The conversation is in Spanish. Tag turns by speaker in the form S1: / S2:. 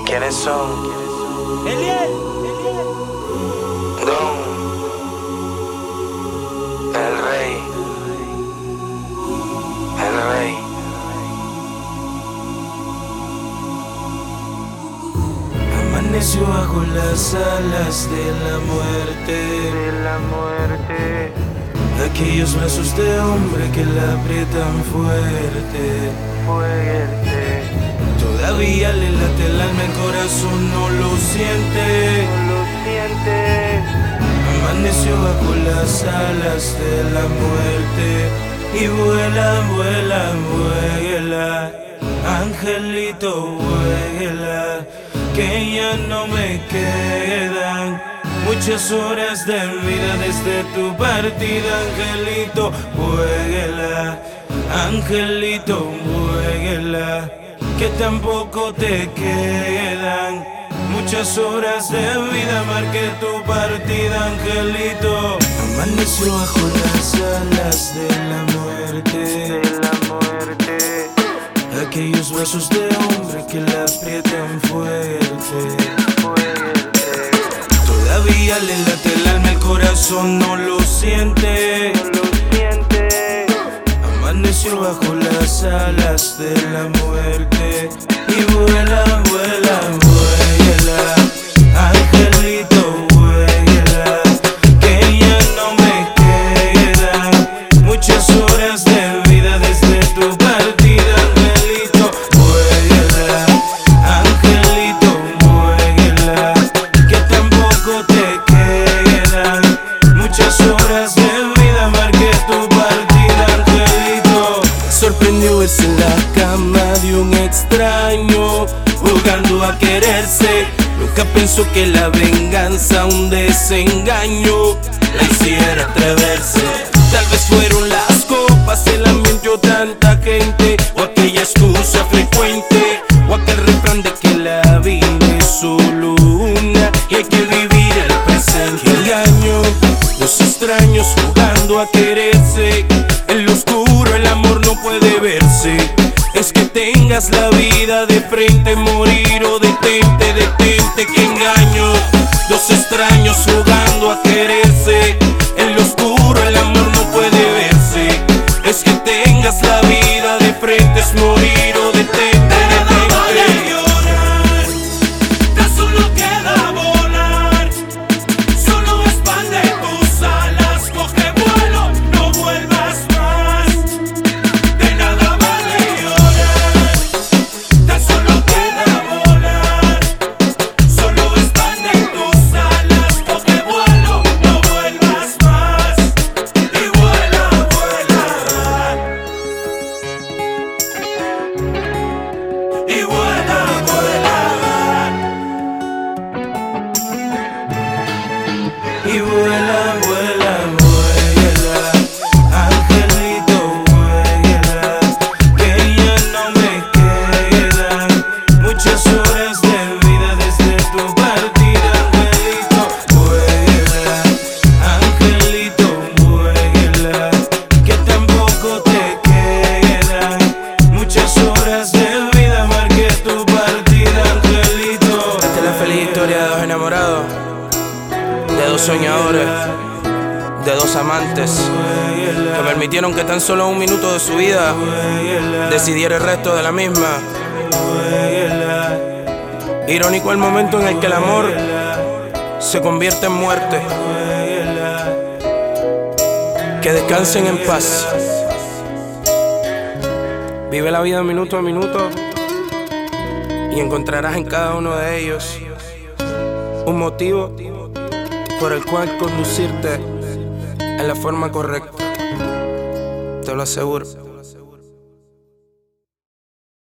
S1: ¿Quiénes son?
S2: Eliel.
S1: Don, el rey, el rey.
S2: Amaneció bajo las alas de la muerte, aquellos brazos de hombre que la aprietan fuerte. Todavía le late el alma, el corazón no lo siente. Amaneció bajo las alas de la muerte y vuela, vuela, vuela, angelito, vuela, que ya no me quedan muchas horas de vida desde tu partida. Angelito, vuela, angelito, vuela, que tampoco te quedan muchas horas de vida. Marqué tu partida, angelito. Amaneció bajo las alas de la muerte, aquellos brazos de hombre que la aprietan fuerte. Todavía le late el alma, el corazón no lo siente. Amaneció bajo las alas de la muerte y vuela, vuela, vuela, angelito, vuela, que ya no me quedan muchas horas de vida desde tu partida. Angelito, vuela, angelito, vuela, que tampoco te quedan muchas horas de vida. Marqué tu partida, angelito. Sorprendió verse en la cama de un extraño, jugando a quererse. Nunca pensó que la venganza, un desengaño, la hiciera atreverse. Tal vez fueron las copas, el ambiente o tanta gente, o aquella excusa frecuente, o aquel refrán de que la vida es solo una y hay que vivir el presente. Engaño, los extraños jugando a quererse. En lo oscuro el amor no puede verse. Es que tengas la vida de frente, morir o detente, detente. Que engaño, dos extraños jugando a quererse. En lo oscuro el amor no puede verse. Es que tengas la vida de frente, es morir o detente, detente. Y vuela, vuela, vuela, angelito, vuela, que ya no me quedan muchas horas de vida desde tu partida. Angelito, vuela, angelito, vuela, que tampoco te quedan muchas horas de vida. Marqué tu partida, angelito. Esta es la feliz historia de dos enamorados, de dos soñadores, de dos amantes que permitieron que tan solo un minuto de su vida decidiera el resto de la misma. Irónico el momento en el que el amor se convierte en muerte. Que descansen en paz. Vive la vida minuto a minuto y encontrarás en cada uno de ellos un motivo por el cual conducirte en la forma correcta. Te lo aseguro.